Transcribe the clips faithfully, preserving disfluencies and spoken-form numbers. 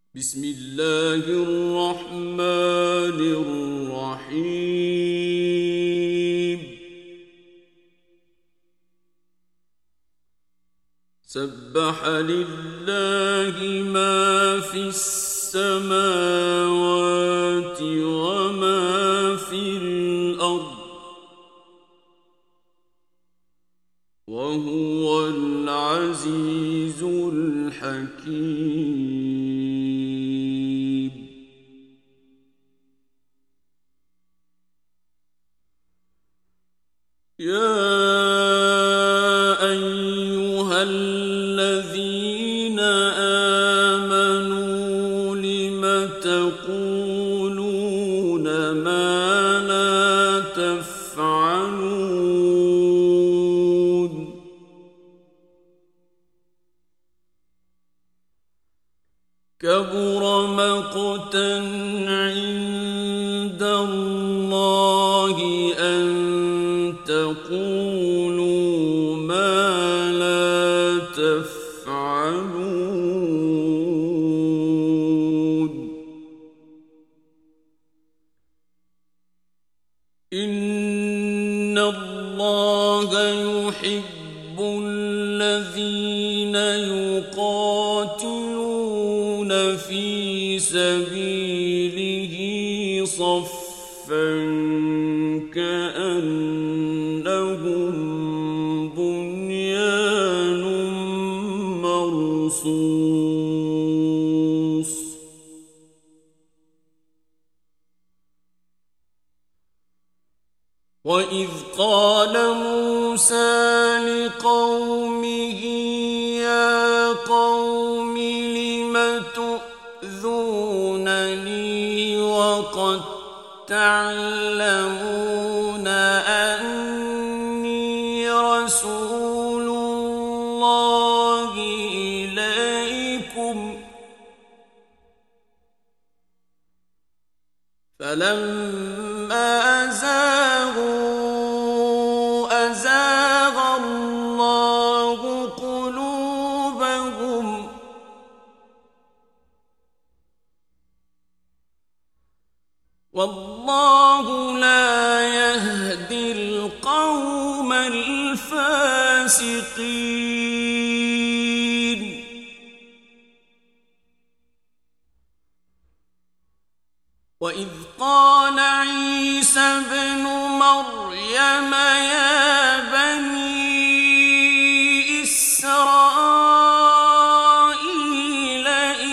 بسم الله الرحمن الرحيم سبح لله ما في السماوات وما في الأرض وهو العزيز الحكيم يا أيها الذين آمنوا لم تقولون ما لا تفعلون كبر مقتا عند الله أن تقولوا ما لا تفعلون إن الله يحب الذين يقاتلون في سبيله صفا كأنهم بنيان مرصوص وإذ قال موسى لقومه يا قوم لم تؤذونني وقد تعلمون أني رسول الله إليكم فلما زاغوا أزاغ الله قلوبهم والله لا يهدي القوم الفاسقين وإذ قال عيسى ابن مريم يا بني إسرائيل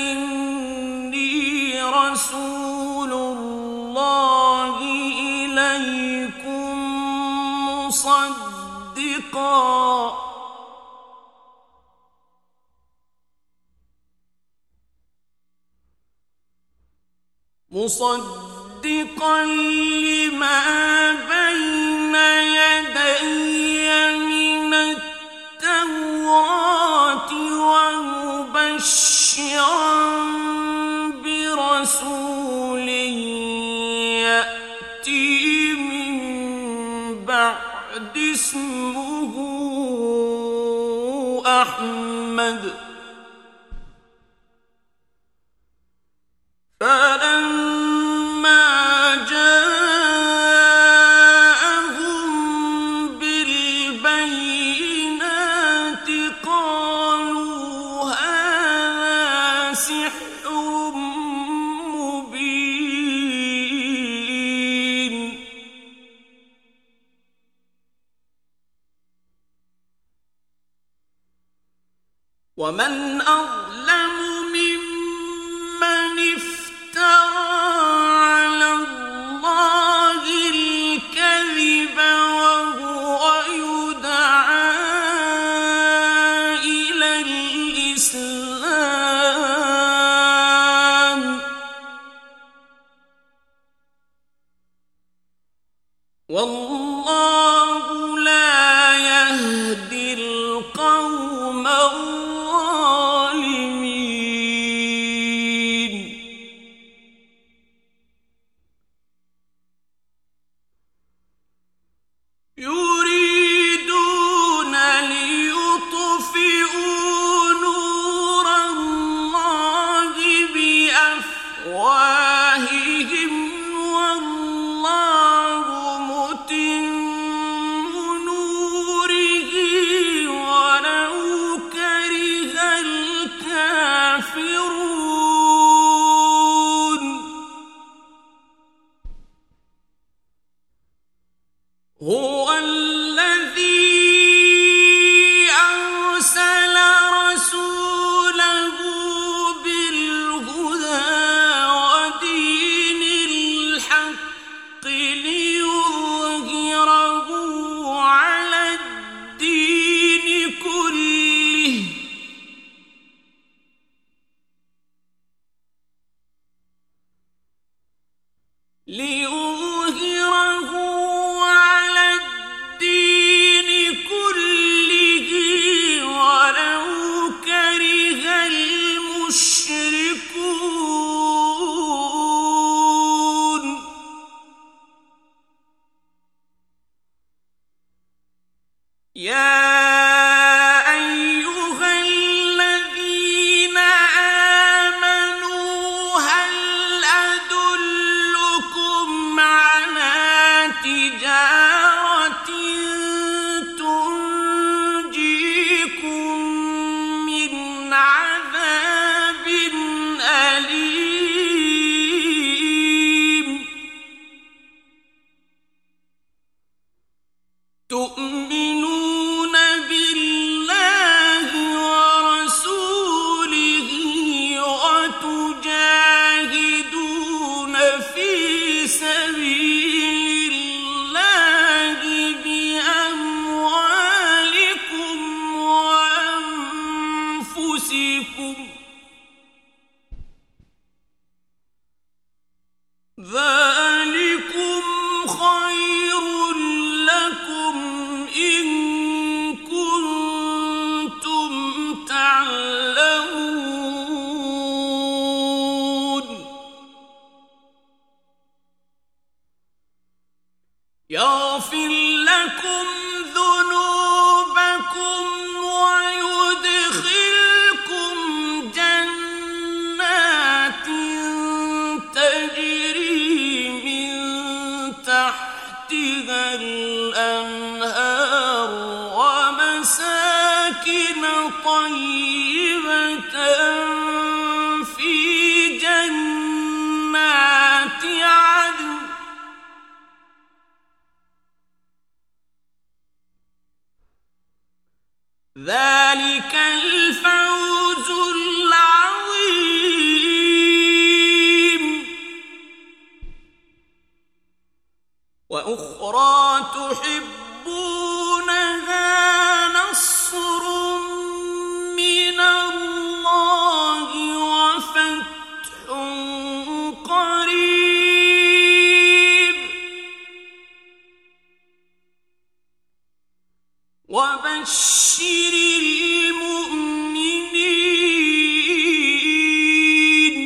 إني رسول الله إليكم مصدقا مصدقا لما بين يدي من التوراة ومبشرا برسول يأتي من بعد اسمه أحمد فلما جاءهم بالبينات قالوا هذا سحر مبين ومن أظلم ممن افترى على الله الكذب وهو يدعى إلى الإسلام والله لا يهدي القوم الظالمين يريدون ليطفئوا نور الله بأفواههم بأفواههم والله متم نوره ولو كره الكافرون هو الذي أرسل رسوله بالهدى ودين الحق ليظهره على الدين كله ليظهره على الدين كله ولو كره المشركون يا أيها الذين آمنوا هل أدلكم على تجارة تنجيكم من عذاب أليم تؤمنون بالله ورسوله وتجاهدون في سبيل الله بأموالكم وأنفسكم ذلكم خير لكم إن كنتم تعلمون يغفر لكم ذنوبكم ويدخلكم جنات تجري من تحتها الأنهار ومساكن طيبة في جنات عدن ذلك الفوز العظيم وأخرى تحبونها نصر من الله وفتح قريب وبشر المؤمنين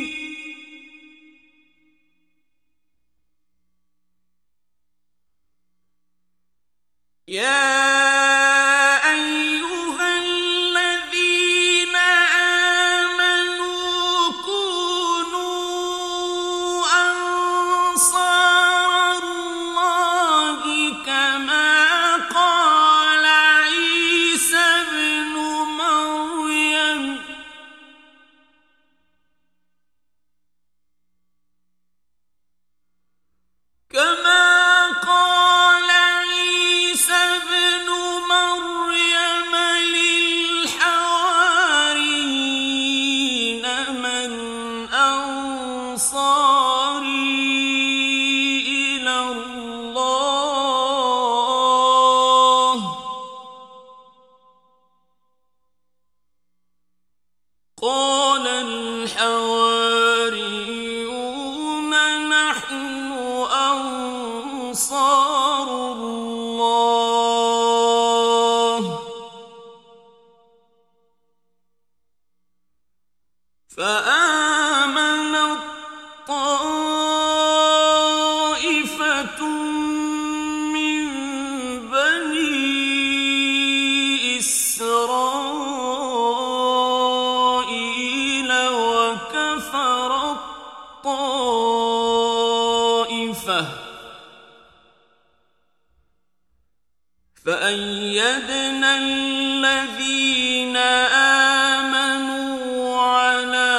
يا أيها الذين آمنوا كونوا أنصار الله كما قال عيسى ابن مريم كما قال عيسى ابن مريم للحواريين من أنصاري إلى الله قال الحواريون نحن أنصار الله فآمنت طائفة طائفة فأيدنا الذين آمنوا على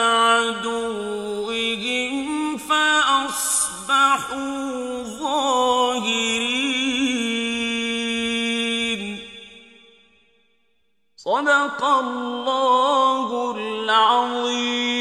عدوهم فأصبحوا ظاهرين. صدق الله العظيم.